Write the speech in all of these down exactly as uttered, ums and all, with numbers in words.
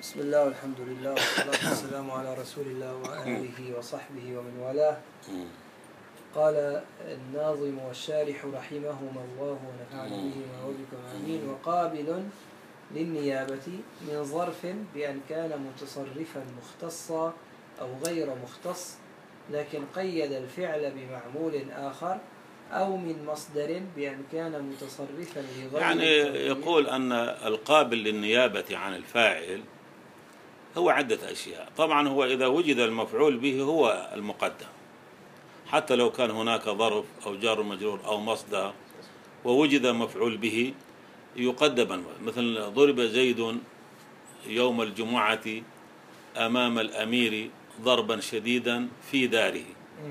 بسم الله والحمد لله والصلاة والسلام على رسول الله وآله وصحبه ومن والاه. قال الناظم والشارح رحمهما الله ونفعنا بهما وبكم آمين. وقابل للنيابة من ظرف بأن كان متصرفا مختصا أو غير مختص، لكن قيد الفعل بمعمول آخر، أو من مصدر بأن كان متصرفا لغير. يعني يقول أن القابل للنيابة عن الفاعل هو عدة أشياء. طبعا هو إذا وجد المفعول به هو المقدم، حتى لو كان هناك ظرف أو جار مجرور أو مصدر ووجد مفعول به يقدم. مثل ضرب زيد يوم الجمعة أمام الأمير ضربا شديدا في داره،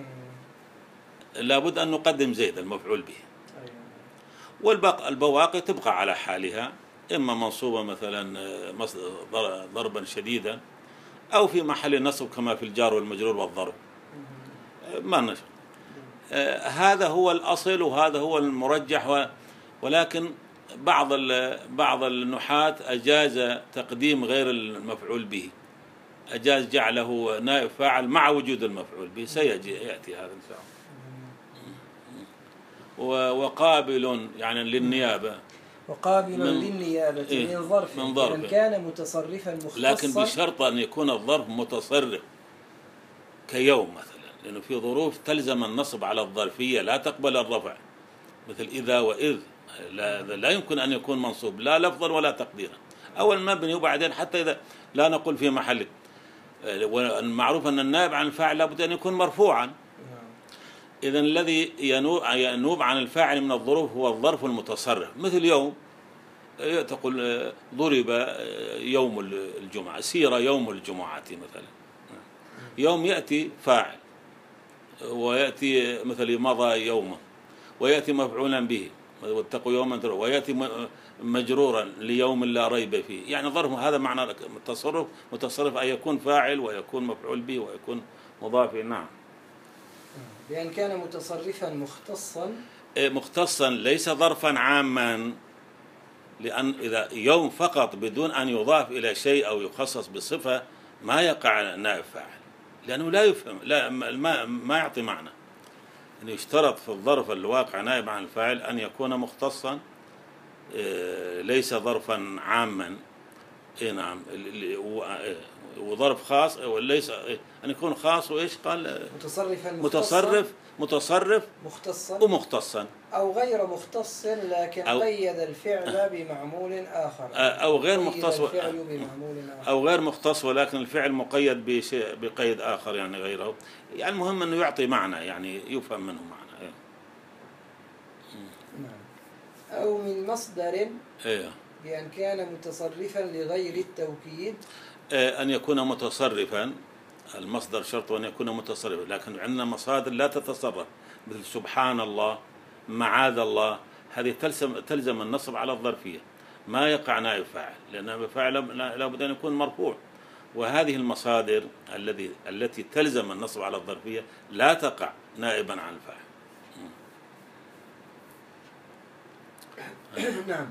لابد أن نقدم زيد المفعول به، والبواقي تبقى على حالها، إما منصوبة مثلا ضربا شديدا أو في محل نصب كما في الجار والمجرور والظرف ما نشر. هذا هو الأصل وهذا هو المرجح، ولكن بعض بعض النحاة أجاز تقديم غير المفعول به، أجاز جعله نائب فاعل مع وجود المفعول به، سيأتي يأتي هذا إن شاء الله. وقابل يعني للنيابة، وقابل للنيابة إيه؟ من ظرف من ظرف إن كان متصرفا مختصا، لكن بشرط أن يكون الظرف متصرف كيوم مثلا، لأنه في ظروف تلزم النصب على الظرفية لا تقبل الرفع، مثل إذا وإذ لا, لا يمكن أن يكون منصوب لا لفظا ولا تقديرا، أول مبني وبعدين حتى إذا لا نقول في محل. والمعروف أن النائب عن الفاعل لابد أن يكون مرفوعا. إذن الذي ينوب عن الفاعل من الظروف هو الظرف المتصرف، مثل يوم تقول ضرب يوم الجمعة، سير يوم الجمعة مثلا. يوم يأتي فاعل ويأتي مثل مضى يوما، ويأتي مفعولا به واتقوا يوما، ويأتي مجرورا ليوم لا ريب فيه. يعني ظرف هذا معنى التصرف، متصرف أن يكون فاعل ويكون مفعول به ويكون مضاف. نعم، بأن كان متصرفا مختصا. مختصا ليس ظرفا عاما، لأن إذا يوم فقط بدون أن يضاف إلى شيء أو يخصص بصفة ما يقع نائب فاعل، لأنه لا يفهم، لا ما, ما يعطي معنى. أن يشترط في الظرف الواقع نائب عن الفاعل أن يكون مختصا ليس ظرفا عاما. إيه نعم، وظرف خاص وليس أن يكون خاص. وإيش قال؟ متصرفا متصرف متصرف مختصا ومختصا أو غير مختص، لكن أو قيد الفعل بمعمول آخر، أو غير مختص بمعمول آخر أو غير مختص ولكن الفعل مقيد بشيء بقيد آخر يعني غيره. يعني المهم أنه يعطي معنى، يعني يفهم منه معنى. نعم. أو من مصدر إيه؟ بأن كان متصرفا لغير التوكيد. أن يكون متصرفا، المصدر شرط أن يكون متصرفا، لكن عندنا مصادر لا تتصرف، مثل سبحان الله، معاذ الله، هذه تلزم تلزم النصب على الظرفية، ما يقع نائب فاعل، لأن فاعل لابد أن يكون مرفوع. وهذه المصادر الذي التي تلزم النصب على الظرفية لا تقع نائبا عن الفاعل. نعم.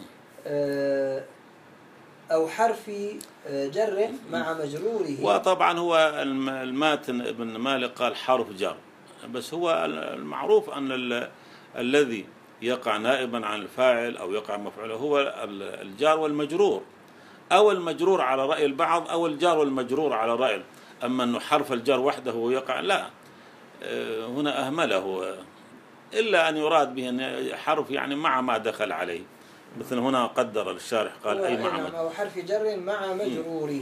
أو حرف جر مع مجروره. وطبعا هو الماتن ابن مالك قال حرف جر، بس هو المعروف أن الذي يقع نائبا عن الفاعل أو يقع مفعوله هو الجار والمجرور، أو المجرور على رأي البعض، أو الجار والمجرور على رأي. أما أنه حرف الجر وحده يقع، لا، هنا أهمله، إلا أن يراد به أن حرف يعني مع ما دخل عليه، مثل هنا قدر الشارح قال أي مع أو حرف جر مع مجروره،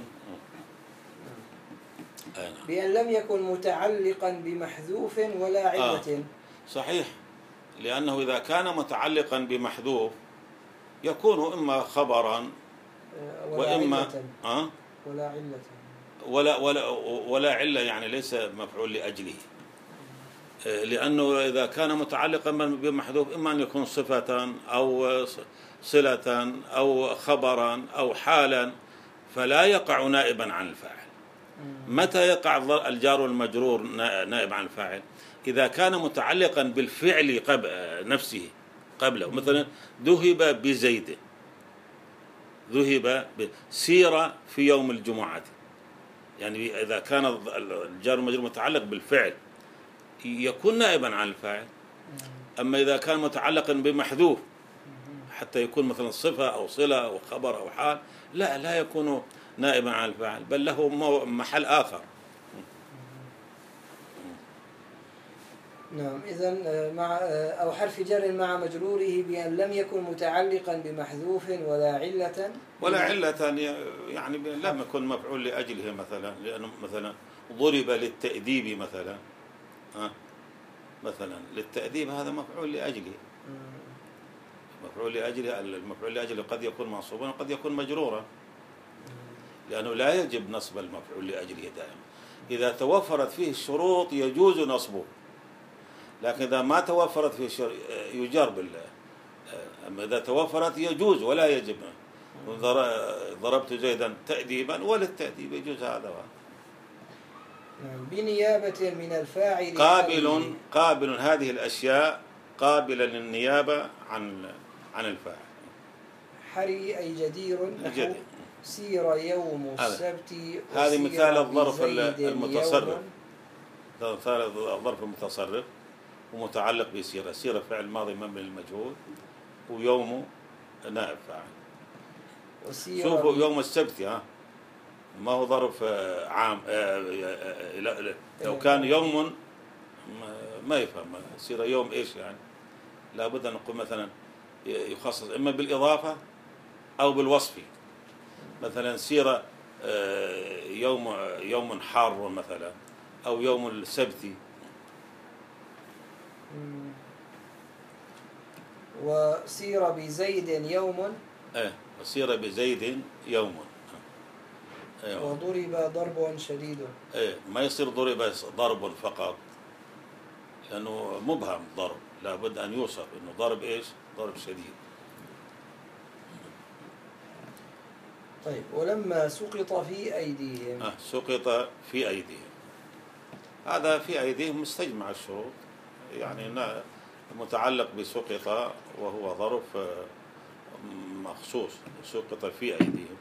بأن لم يكن متعلقا بمحذوف ولا علة. آه صحيح، لأنه إذا كان متعلقا بمحذوف يكون إما خبرا وإما آه ولا علة ولا ولا ولا علة، يعني ليس مفعول لأجله، لأنه إذا كان متعلقا بمحذوف إما أن يكون صفة أو صلة أو خبرا أو حالا، فلا يقع نائبا عن الفاعل. متى يقع الجار والمجرور نائب عن الفاعل؟ إذا كان متعلقا بالفعل قبل نفسه قبله، مثلا ذهب بزيد، ذهب سير في يوم الجمعة، يعني إذا كان الجار والمجرور متعلق بالفعل يكون نائبا عن الفاعل. أما إذا كان متعلقا بمحذوف حتى يكون مثلا صفة أو صلة أو خبر أو حال، لا لا يكون نائبا عن الفاعل، بل له محل آخر. نعم. إذن مع أو حرف جر مع مجروره بأن لم يكن متعلقا بمحذوف ولا علة ولا علة، يعني لم يكن مفعول لأجله مثلا، لأنه مثلا ضرب للتأديب مثلا، ها مثلا للتأديب هذا مفعول لأجله، مفعول لأجله. المفعول لأجله قد يكون منصوبا وقد يكون مجرورا، لأنه لا يجب نصب المفعول لأجله دائما. إذا توفرت فيه الشروط يجوز نصبه، لكن إذا ما توفرت فيه الشروط يجر بالله. أما إذا توفرت يجوز ولا يجب. ضربت زيدا تأديبا وللتأديب يجوز هذا. بنيابة من الفاعل قابل قابل هذه الأشياء قابلة للنيابة عن عن الفاعل. حري أي جدير، نحو سير يوم السبت. هذه مثال الظرف المتصرف، مثال الظرف المتصرف ومتعلق بسيرة. سيرة فعل ماضي مبني للمجهول، ويوم نائب فاعل. شوفوا يوم السبت، ها ما هو ظرف عام. لو كان يوم ما يفهم سيرة يوم ايش يعني، لابد ان نقول مثلا يخصص اما بالاضافه او بالوصف. مثلا سيرة يوم يوم حار مثلا، او يوم السبت. وسير بزيد يوم. ايه وسير بزيد يوم. أيوة. وضرب ضرب شديد. ايه ما يصير ضرب ضرب فقط، لأنه مبهم ضرب، لابد أن يوصف إنه ضرب إيش؟ ضرب شديد. طيب. ولما سقط في أيديهم. آه سقط في أيديهم، هذا في أيديهم مستجمع الشروط، يعني متعلق بسقط وهو ظرف مخصوص. سقط في أيديهم.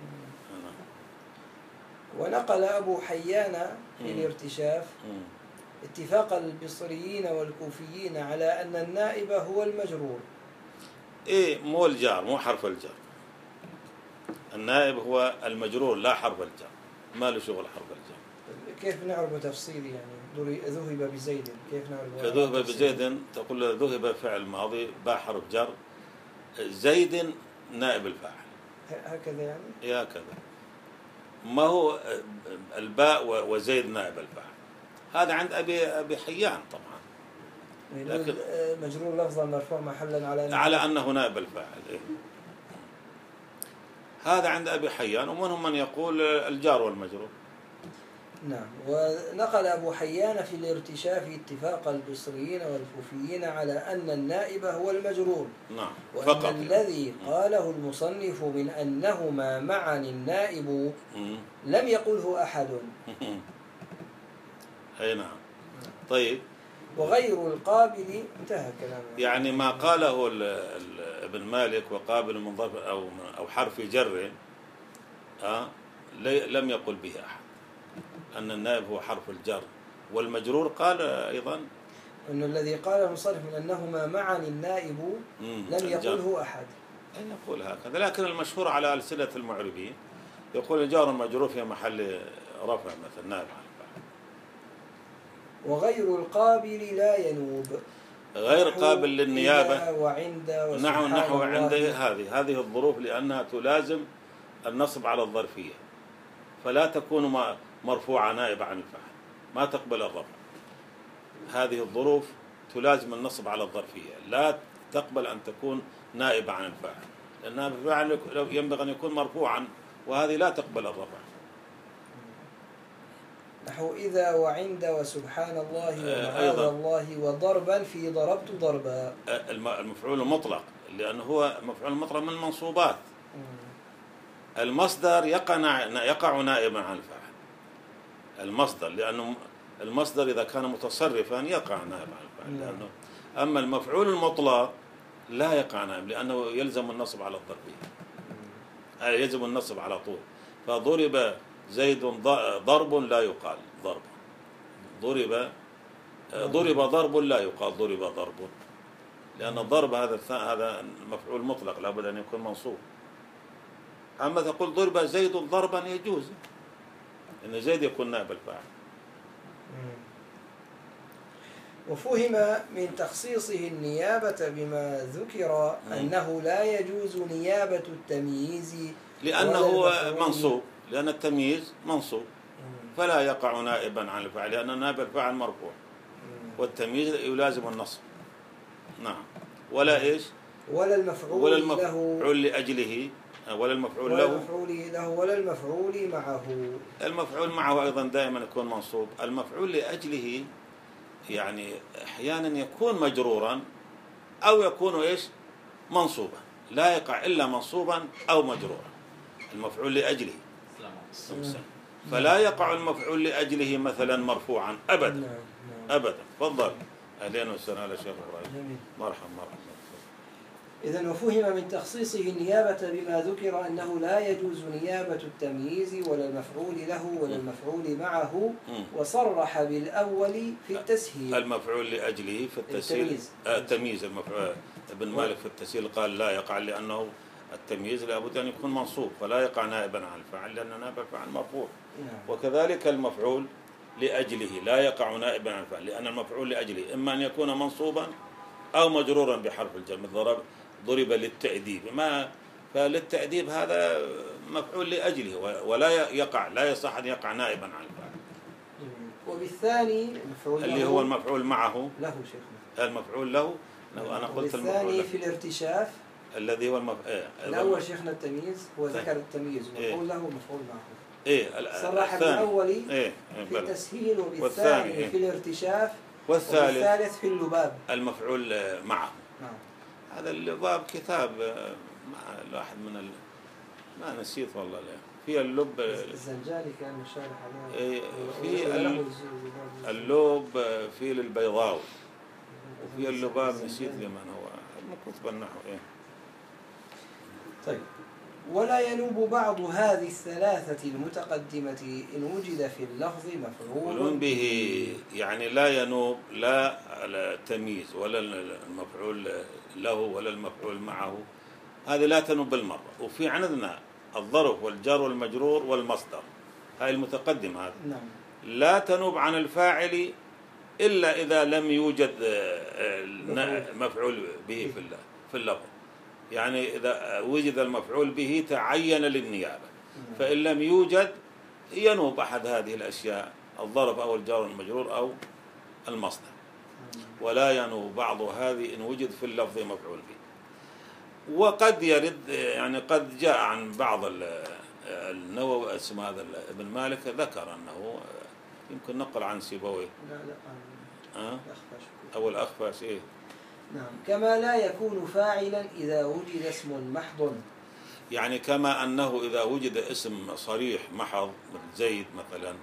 ونقل أبو حيان في الارتشاف اتفاق البصريين والكوفيين على أن النائب هو المجرور. إيه مو الجار، مو حرف الجر. النائب هو المجرور لا حرف الجر، ما له شغل حرف الجر. كيف نعرف تفصيل يعني ذهب بزيد؟ كيف نعرف ذهب بزيد؟ تقول ذهب فعل ماضي باء حرف جر، زيد نائب الفاعل. هكذا يعني؟ إيه هكذا. ما هو الباء وزيد نائب الفاعل، هذا عند أبي أبي حيان طبعا. لكن مجرور لفظا مرفوع محلا على أنه على أنه نائب الفاعل. إيه؟ هذا عند أبي حيان، ومنهم من يقول الجار والمجرور. نعم. ونقل أبو حيان في الارتشاف اتفاق البصريين والكوفيين على أن النائب هو المجرور. نعم. وأن فقط الذي قاله المصنف من أنهما معا النائب لم يقله أحد. أي نعم. طيب. وغير القابل انتهى كلامه. يعني ما قاله ال ال ابن مالك وقابل من ظرف أو أو حرف جر أه لم يقل به أحد، أن النائب هو حرف الجر. والمجرور قال أيضا أن الذي قاله المصنف من أنهما معا النائب لم يقله أحد. أن يقول هكذا، لكن المشهور على ألسنة المعربين يقول الجار المجرور في محل رفع مثل نائب عن الفاعل. وغير القابل لا ينوب، غير قابل للنيابة. وعند نحو نحو عنده هذه هذه الظروف، لأنها تلازم النصب على الظرفية، فلا تكون مرفوعة نائبة عن الفاعل، ما تقبل الرفع. هذه الظروف تلازم النصب على الظرفية، لا تقبل أن تكون نائبة عن الفاعل، لأنها الفاعل ينبغي أن يكون مرفوعا، وهذه لا تقبل الرفع. نحو إذا وعند وسبحان الله ومعاذ الله وضربا في ضربت ضربا. المفعول المطلق، لأنه هو مفعول مطلق من المنصوبات. المصدر يقع يقع نائبا عن الفاعل. المصدر، لأنه المصدر إذا كان متصرفا يقع نائبا عن الفاعل، لأنه أما المفعول المطلق لا يقع نائب، لأنه يلزم النصب على الظرفية. يجب النصب على طول. فضرب زيد ضرب لا يقال ضرب، ضرب ضرب ضرب لا يقال ضرب ضرب، لأن الضرب هذا هذا مفعول مطلق لابد أن يكون منصوب. أما تقول ضرب زيد ضربا يجوز، إن زيد يكون نائب الفاعل. وفهم من تخصيصه النيابة بما ذكر أنه لا يجوز نيابة التمييز لأنه منصوب، لأن التمييز منصوب فلا يقع نائبا عن الفاعل، لأن نائب الفاعل مرفوع والتمييز يلازم النصب. نعم. ولا إيش؟ ولا المفعول ولا المفعول لأجله ولا المفعول له له ولا المفعول معه. المفعول معه أيضا دائما يكون منصوب. المفعول لأجله يعني أحيانا يكون مجرورا أو يكون إيش منصوبا، لا يقع إلا منصوبا أو مجرورا المفعول لأجله. فلا يقع المفعول لأجله مثلا مرفوعا أبدا أبدا. تفضل. أهلين وسهلا على شيخ إبراهيم. مرحبا مرحبا. إذن وفهم من تخصيصه النيابة بما ذكر أنه لا يجوز نيابة التمييز ولا المفعول له ولا المفعول معه، وصرح بالأول في التسهيل. المفعول لأجله في التسهيل التمييز. المفعول ابن مالك في التسهيل قال لا يقع، لأنه التمييز لابد أن يكون منصوب فلا يقع نائبا عن الفاعل، لأن نائب الفاعل مرفوع. وكذلك المفعول لأجله لا يقع نائبا عن الفاعل، لأن المفعول لأجله إما أن يكون منصوبا أو مجرورا بحرف الجر. ضرب ضرب للتأديب، ما فللتأديب هذا مفعول لأجله ولا يقع، لا يصح أن يقع نائبا عن الفاعل. وبالثاني اللي هو المفعول معه له شيخنا المفعول له. أنا قلت المفعول في الارتشاف الذي هو المف... إيه الأول شيخنا التمييز، هو ذكر التمييز المفعول له ومفعول معه. إيه صرح بالأول إيه في التسهيل، وبالثاني إيه في الارتشاف، والثالث, والثالث في اللباب المفعول معه. نعم. هذا اللباب كتاب واحد من ال... ما نسيت والله لا. في اللب الزنجاني كان شارح عليه. إيه في اللب في للبيضاوي، وفي اللباب نسيت لمن هو كتب النحو. إيه طيب. ولا ينوب بعض هذه الثلاثة المتقدمة إن وجد في اللفظ مفعول به، يعني لا ينوب لا التمييز ولا المفعول له ولا المفعول معه، هذه لا تنوب بالمرة. وفي عندنا الظرف والجار والمجرور والمصدر، هاي المتقدمة هذه نعم. لا تنوب عن الفاعل إلا إذا لم يوجد مفعول به في اللفظ. يعني إذا وجد المفعول به تعين للنيابة، فإن لم يوجد ينوب أحد هذه الأشياء، الظرف أو الجار والمجرور أو المصدر. ولا ينوب بعض هذه إن وجد في اللفظ مفعول به. وقد يرد يعني قد جاء عن بعض النووي اسم هذا ابن مالك ذكر أنه يمكن نقل عن سيبويه لا لا أه؟ أو الأخفش إيه. نعم. كما لا يكون فاعلا إذا وجد اسم محض، يعني كما أنه إذا وجد اسم صريح محض مثل زيد مثلا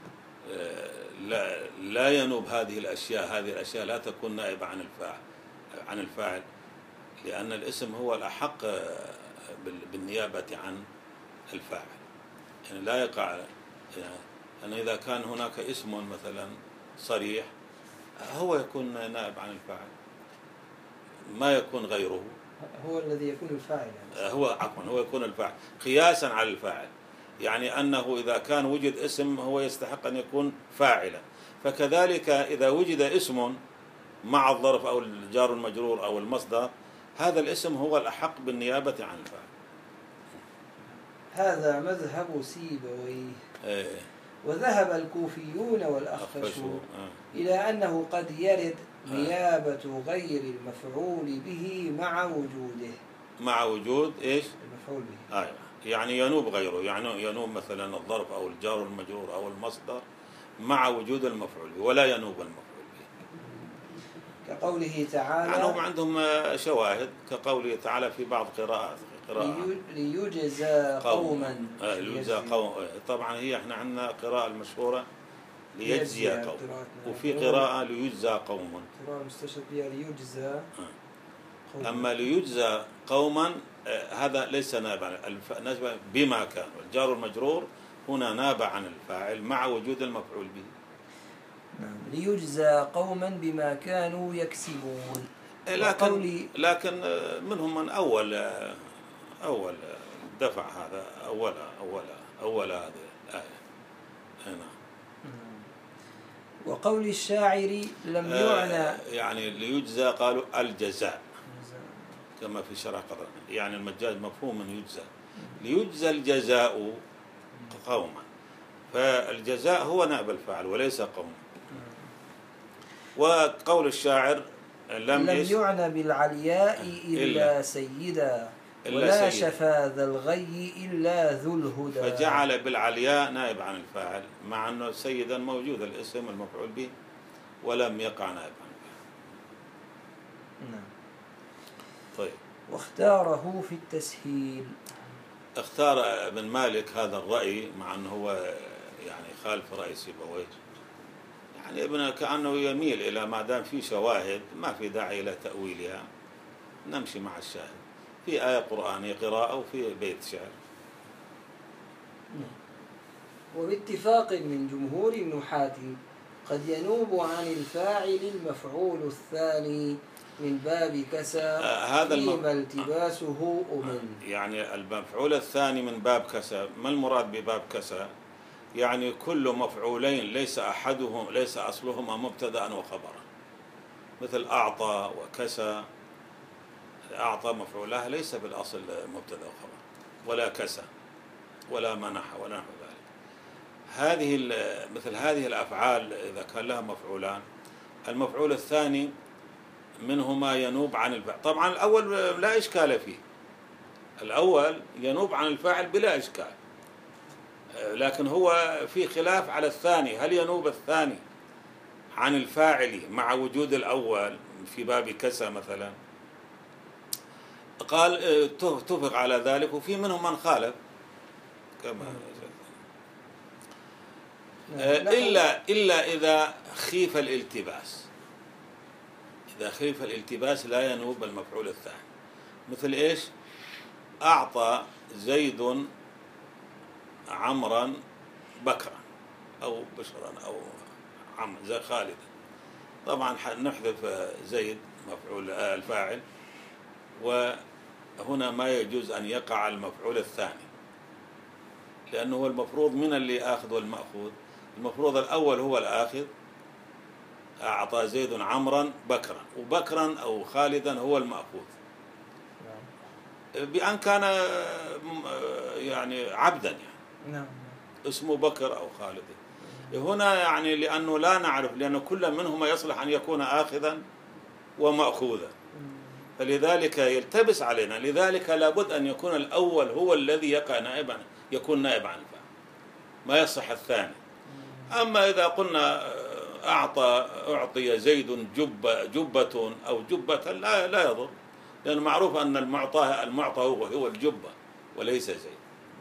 لا لا ينوب هذه الأشياء، هذه الأشياء لا تكون نائبة عن الفاعل عن الفاعل لأن الاسم هو الأحق بالنيابة عن الفاعل. يعني لا يقع يعني إذا كان هناك اسم مثلا صريح هو يكون نائب عن الفاعل، ما يكون غيره، هو الذي يكون الفاعل يعني. هو عفوا هو يكون الفاعل قياسا على الفاعل، يعني أنه إذا كان وجد اسم هو يستحق أن يكون فاعلا، فكذلك إذا وجد اسم مع الظرف أو الجار المجرور أو المصدر هذا الاسم هو الأحق بالنيابة عن الفاعل. هذا مذهب سيبويه. إيه. وذهب الكوفيون والأخفش إلى أنه قد يرد نيابة غير المفعول به مع وجوده، مع وجود إيش؟ المفعول به. آه. يعني ينوب غيره، يعني ينوب مثلا الظرف أو الجار المجرور أو المصدر مع وجود المفعول به، ولا ينوب المفعول به. كقوله تعالى يعني هم عندهم شواهد كقوله تعالى في بعض قراءات قراءة ليجزى قوما آه ليجزى قوم. طبعا هي احنا عندنا قراءة المشهورة ليجزي قوم، وفي قراءة ليجزى قوم، قراءة مستشهد بها ليجزى آه. أما ليجزى قوما هذا ليس نابع الف... بما كان، والجار المجرور هنا نابع عن الفاعل مع وجود المفعول به. نعم. ليجزى قوما بما كانوا يكسبون. لكن لكن منهم من أول أول دفع هذا أول أول أول هذه الآية. هنا وقول الشاعر لم يعنى يعني ليجزى قالوا الجزاء كما في شرح قدر، يعني المجاز مفهوم من يجزى، ليجزى الجزاء قوما، فالجزاء هو نائب الفاعل وليس قوما. وقول الشاعر لم, لم يعنى بالعلياء إلا, إلا سيدا ولا شفا ذا الغي إلا ذو الهدى، فجعل بالعلياء نائب عن الفاعل مع أنه سيدا موجود الاسم المفعول به ولم يقع نائب عن الفاعل. نعم. طيب. واختاره في التسهيل. اختار ابن مالك هذا الرأي مع أنه هو يعني خالف رأي سيبويه، يعني ابن كأنه يميل إلى ما دام في شواهد ما في داعي إلى تأويلها، نمشي مع الشاهد في آية قرآنية قراءة وفي بيت شعر. وباتفاق من جمهور النحاة قد ينوب عن الفاعل المفعول الثاني من باب كسى آه فيما التباسه أمن. يعني المفعول الثاني من باب كسى، ما المراد بباب كسى؟ يعني كل مفعولين ليس أحدهم ليس أصلهما مبتدأ وخبرا، مثل أعطى وكسى. أعطى مفعولها ليس بالأصل مبتدأ وخبر، ولا كسى ولا منح ولا نحو ذلك. هذه مثل هذه الأفعال إذا كان لها مفعولان، المفعول الثاني منه ما ينوب عن الفاعل. طبعا الأول لا إشكال فيه، الأول ينوب عن الفاعل بلا إشكال، لكن هو في خلاف على الثاني، هل ينوب الثاني عن الفاعل مع وجود الأول في باب كسى مثلا؟ قال اتفق على ذلك، وفي منهم من خالف كما إلا إلا إذا خيف الالتباس. إذا خيف الالتباس لا ينوب المفعول الثاني، مثل إيش؟ أعطى زيد عمرا بكرا أو بشرا أو عمرا زي خالدا. طبعا نحذف زيد مفعول الفاعل، وهنا ما يجوز أن يقع المفعول الثاني، لأنه هو المفروض من اللي آخذ والمأخوذ، المفروض الأول هو الآخذ. أعطى زيد عمرا بكرا، وبكرا أو خالدا هو المأخوذ، بأن كان يعني عبدا يعني نعم اسمه بكر أو خالد. هنا يعني لأنه لا نعرف، لأنه كل منهما يصلح أن يكون آخذا ومأخوذا، فلذلك يلتبس علينا. لذلك لابد أن يكون الأول هو الذي يقع نائبا، يكون نائب عن الفاعل، ما يصح الثاني. أما إذا قلنا أعطى أعطي زيد جبة جبة أو جبة لا لا يضر، لأن معروف أن المعطى المعطى هو هو الجبة وليس زيد.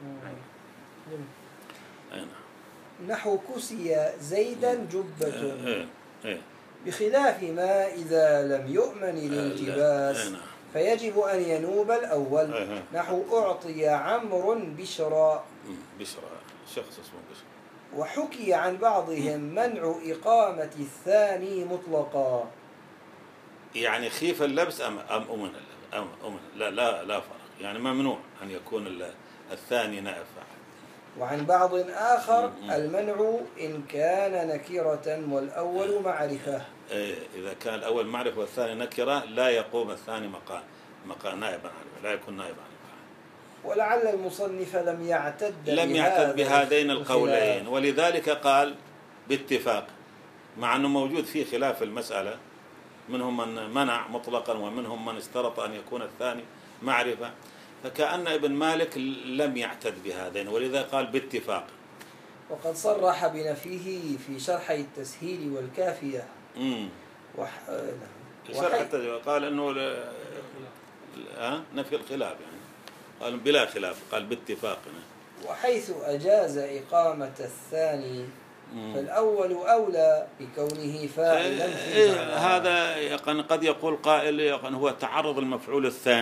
نحو كسي زيدا جبة، بخلاف ما إذا لم يؤمن الالتباس فيجب أن ينوب الأول. نحو أعطي عمرو بشرا، بشرا شخص اسمه بشرا. وحكي عن بعضهم منع إقامة الثاني مطلقا، يعني خيف اللبس أم أم أمن أم أمن لا لا لا فرق، يعني ممنوع أن يكون الثاني نائب فاعل. وعن بعض آخر المنع إن كان نكرة والأول معرفة. إذا كان الأول معرفة والثاني نكرة لا يقوم الثاني مقام مقام نائب عنه، لا يكون نائب عنه. ولعل المصنف لم يعتد لم يعتد بهذين القولين، ولذلك قال باتفاق، مع أنه موجود فيه خلاف المسألة، منهم من منع مطلقا ومنهم من اشترط أن يكون الثاني معرفة، فكأن ابن مالك لم يعتد بهذين، ولذا قال باتفاق. وقد صرح بنفيه في شرح التسهيل والكافية. امم وح... شرح قال أنه ل... ل... نفي الخلاف، يعني قال بلا خلاف، قال باتفاق. وحيث أجاز إقامة الثاني فالأول أولى بكونه فاعلا. إيه هذا قد يقول قائل هو تعرض المفعول الثاني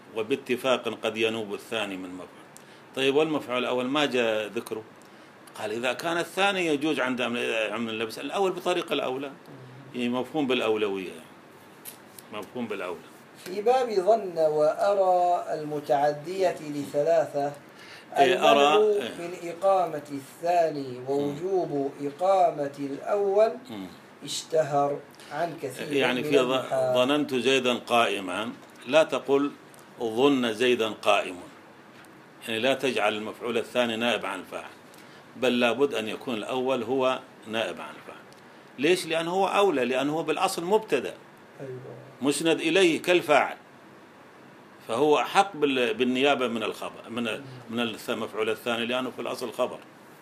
وباتفاق قد ينوب الثاني من مفعول. طيب والمفعول الأول ما جاء ذكره؟ قال إذا كان الثاني يجوز عند عمل اللبس الأول بطريقة الأولى، يعني مفهوم بالأولوية، مفهوم بالأولى. في باب ظن وأرى المتعدية لثلاثة إيه المنع أرى من إقامة الثاني ووجوب إقامة الأول اشتهر عن كثير يعني من في النحاة. ظننت زيدا قائما لا تقل ظن زيدا قائم، يعني لا تجعل المفعول الثاني نائب عن الفاعل، بل لابد أن يكون الأول هو نائب عن الفاعل. ليش؟ لأنه هو أولى، لأنه هو بالأصل مبتدأ مسند إليه كالفاعل، فهو أحق بالنيابة من الخبر من من المفعول الثاني لأنه في الأصل خبر.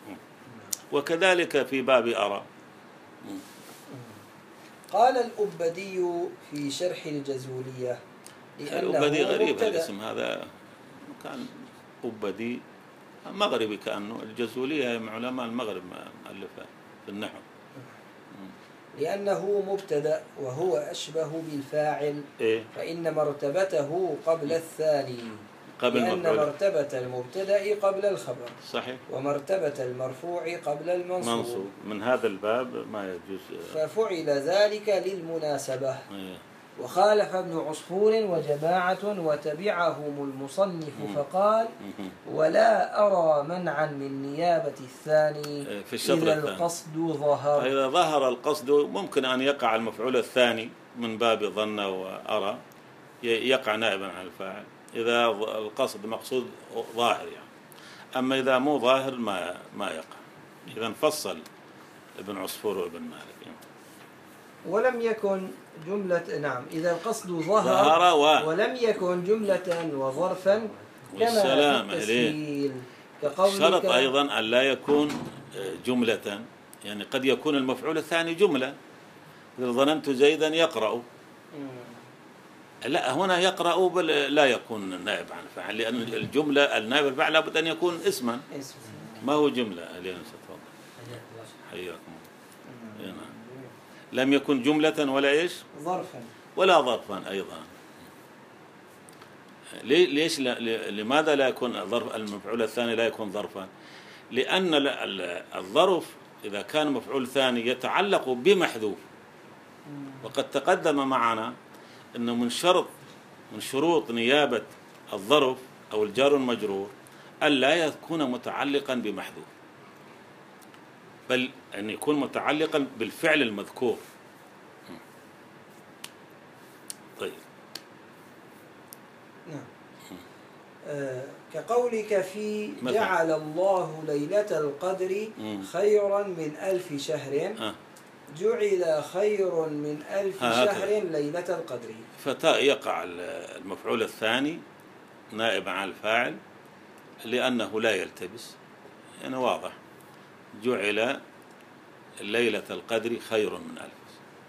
وكذلك في باب أرى. قال الأبدي في شرح الجزولية الأبدي غريب الاسم هذا، كان أبدي مغربي كأنه، الجزولية من علماء المغرب مؤلفة في النحو. لأنه مبتدأ وهو أشبه بالفاعل، إيه؟ فإن مرتبته قبل الثاني، قبل لأن المفعول. مرتبة المبتدأ قبل الخبر، صحيح، ومرتبة المرفوع قبل المنصوب. منصوب. من هذا الباب ما يجوز، ففعل ذلك للمناسبة. إيه؟ وخالف ابن عصفور وجماعة وتبعهم المصنف فقال: ولا أرى منعا من نيابة الثاني في الشطر إذا الثاني. القصد ظهر. إذا ظهر القصد ممكن أن يقع المفعول الثاني من باب ظن وأرى، يقع نائبا عن الفاعل إذا القصد مقصود ظاهر يعني. أما إذا مو ظاهر ما ما يقع. إذا فصل ابن عصفور وابن مالك يعني. ولم يكن جملة، نعم، إذا القصد ظهر, ظهر و... ولم يكن جملة وظرفا كما في التسهيل كقولك. شرط أيضا أن لا يكون جملة، يعني قد يكون المفعول الثاني جملة. إذا ظننت زيدا يقرأ، لا هنا يقرأ بل لا يكون نائب عن الفاعل، لأن الجملة النائب عن الفاعل لابد أن يكون اسما ما هو جملة. حياكم الله. لم يكن جملة ولا إيش؟ ظرفا ولا ظرفا أيضا. ليش؟ لماذا لا يكون ظرف المفعول الثاني لا يكون ظرفا؟ لأن الظرف إذا كان مفعول ثاني يتعلق بمحذوف، وقد تقدم معنا أنه من شرط من شروط نيابة الظرف أو الجار المجرور ألا يكون متعلقا بمحذوف، بل أن يكون متعلقا بالفعل المذكور. طيب، نعم. آه كقولك في جعل الله ليلة القدر خيرا من ألف شهر، آه. جعل خير من ألف شهر ليلة القدر. فيقع المفعول الثاني نائب عن الفاعل لأنه لا يلتبس، يعني واضح. جعل ليلة القدر خير من ألف.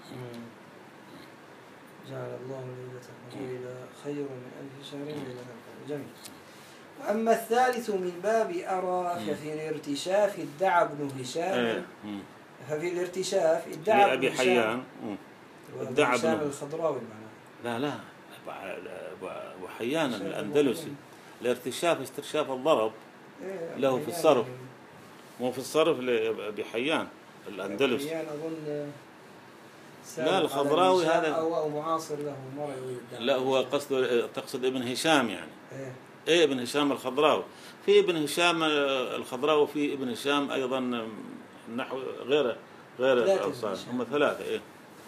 جعل الله ليلة القدر خير من ألف شهر ليلة القدر. جميل. وأما الثالث من باب أرى ففي الارتشاف ادعى ابن هشام ففي الارتشاف ادعى ابن هشام ادعى ابن الخضراوي لا لا أبو حيان الأندلسي. الارتشاف استرشاف الضرب له في الصرف، مو في الصرف لأبي حيان الأندلسي. حيان أظن لا الخضراوي هذا أو, أو معاصر له مرة. لا هو قصد تقصد ابن هشام يعني. إيه. إيه ابن هشام الخضراوي. في ابن هشام الخضراوي وفي ابن هشام أيضا نحو غيره غير الأوصال، هم ثلاثة. إيه.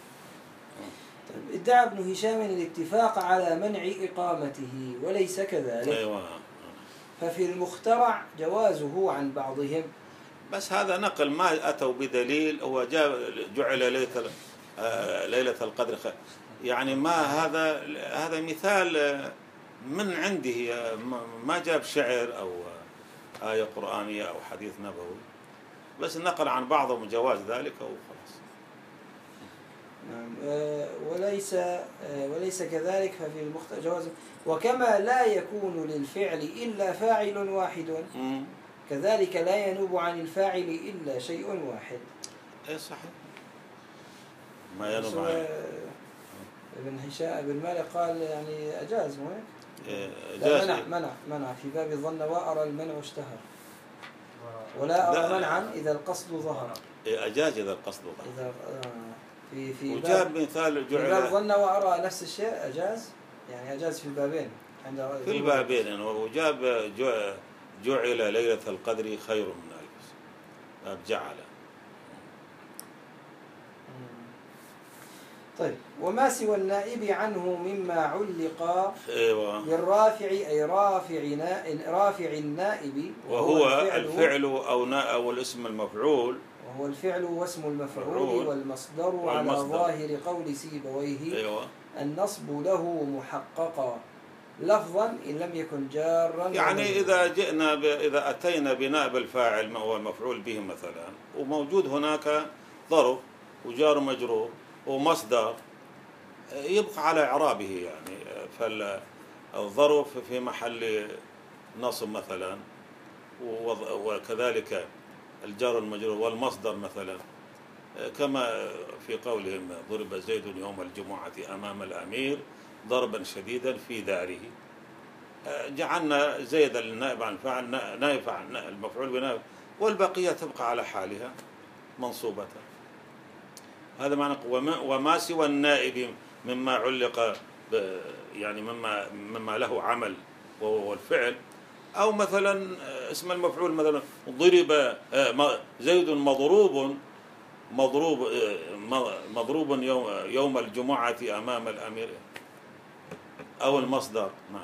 طيب، ادعى ابن هشام الاتفاق على منع إقامته وليس كذلك. أيوة. ففي المخترع جوازه عن بعضهم، بس هذا نقل ما أتوا بدليل. هو جاء جعل ليلة ليلة القدر خير، يعني ما هذا هذا مثال من عنده، ما جاب شعر أو آية قرآنية أو حديث نبوي، بس نقل عن بعضهم جواز ذلك وخلاص. نعم. وليس وليس كذلك ففي المختار جواز. وكما لا يكون للفعل إلا فاعل واحد، م. كذلك لا ينوب عن الفاعل إلا شيء واحد. إيه صحيح. ما ينوب عن ابن هشام ابن مالك قال يعني أجاز، مو لا منع منع منع في باب الظن وأرى المنع اشتهر، ولا أرى منعا إذا القصد ظهر. أجاز إذا القصد ظهر. إذا في في وجاب مثال جعل في باب الظن وأرى نفس الشيء أجاز، يعني أجاز في البابين عند في البابين يعني. وجاب جعل ليلة القدر خير من ألف باب جعل. طيب وما سوى النائب عنه مما علق أيوة. بالرافع أي رافع رافع النائب وهو الفعل, الفعل أو أو الاسم المفعول، وهو الفعل واسم المفعول والمصدر, والمصدر على ظاهر قول سيبويه. أيوة. النصب له محققا لفظا إن لم يكن جارا. يعني إذا جئنا ب... إذا أتينا بنائب الفاعل ما هو المفعول به مثلا، وموجود هناك ظرف وجار مجرور ومصدر، يبقى على إعرابه يعني. فالظرف في محل نصب مثلا، وكذلك الجار المجرور والمصدر مثلا، كما في قولهم ضرب زيد يوم الجمعة أمام الأمير ضربا شديدا في داره. جعلنا زيد النائب عن الفاعل نائب عن المفعول بنائب، والبقية تبقى على حالها منصوبة. هذا معنى وما, وما سوى النائب مما علق يعني مما مما له عمل وهو الفعل، أو مثلا اسم المفعول مثلا ضرب زيد مضروب مضروب مضروب يوم يوم الجمعة أمام الأمير، أو المصدر. نعم.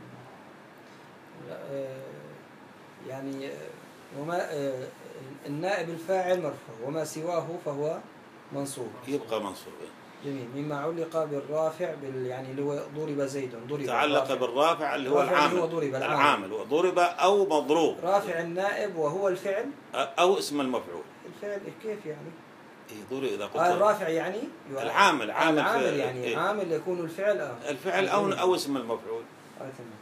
يعني وما النائب الفاعل مرفوع وما سواه فهو منصوب، يبقى منصوب. جميل. مما علق بالرافع بال يعني اللي هو ضرب زيد، ضرب تعلق بالرافع اللي هو العامل، هو ضرب العامل وضرب أو مضروب. رافع النائب وهو الفعل أو اسم المفعول. الفعل كيف يعني؟ ضرب إذا قلت آه الرافع يعني العامل، عامل, العامل يعني إيه؟ عامل يكون الفعل آه. الفعل أو أو اسم المفعول. آه تمام.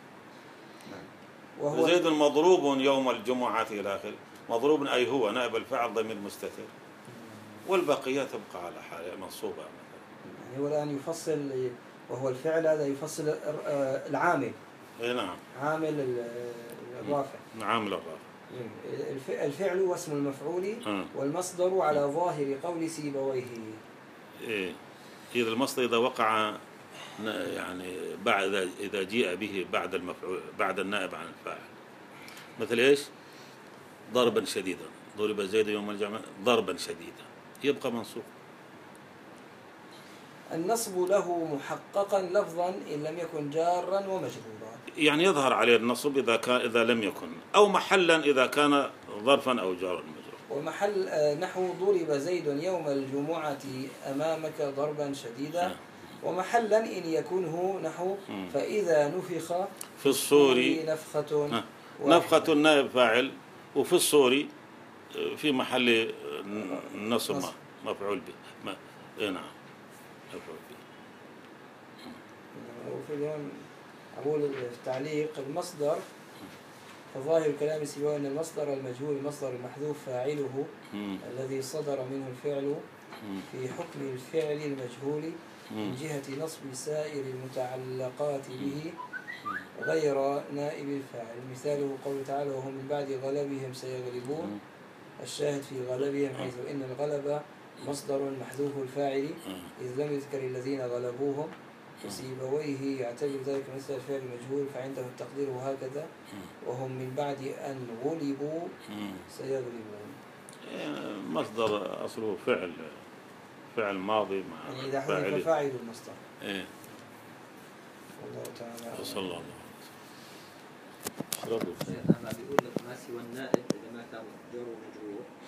وهو زيد مضروب يوم الجمعة إلى آخره. مضروب أي هو نائب الفاعل ضمير مستتر، والبقية تبقى على حالها منصوبة مثلا. يعني هو الآن يفصل، وهو الفعل هذا يفصل العامل. اي نعم. عامل الرافع. عامل الرافع. الفعل واسم المفعول والمصدر على ظاهر قول سيبويه. إيه. إذا المصدر إذا وقع يعني بعد إذا جيء به بعد المفعول بعد النائب عن الفاعل، مثل إيش؟ ضربا شديدا، ضرب زيد يوم الجمعة ضربا شديدا، يبقى منصوب. النصب له محققا لفظا إن لم يكن جارا ومجرورا. يعني يظهر عليه النصب إذا كان إذا لم يكن، أو محلا إذا كان ظرفا أو جارا مجرورا. ومحل نحو ضرب زيد يوم الجمعة أمامك ضربا شديدا. ومحلا إن يكونه نحو فإذا نفخ في الصور نفخة نفخة النائب فاعل، وفي الصور في محل نصب مفعول به. ما نعم مفعول به. وفي اليوم أقول التعليق المصدر فظاهر كلام سواه أن المصدر المجهول المصدر المحذوف فاعله م. الذي صدر منه الفعل في حكم الفعل المجهول من جهة نصب سائر المتعلقات به غير نائب الفاعل. مثاله قوله تعالى وهم من بعد غلبهم سيغلبون. الشاهد في غلبهم حيث إن الغلب مصدر محذوف الفاعل إذ لم يذكر الذين غلبوهم. وسيبويه يعتبر ذلك مثل الفعل المجهول فعنده التقدير هكذا وهم من بعد أن غلبوا سيغلبون. مصدر أصله فعل فعل ماضي مع يعني إذا حذف فاعل المصدر. إيه. والله تعالى. صلى الله عليه وسلم. أنا بيقول ما سوى النائب إذا ما كان جار ومجرور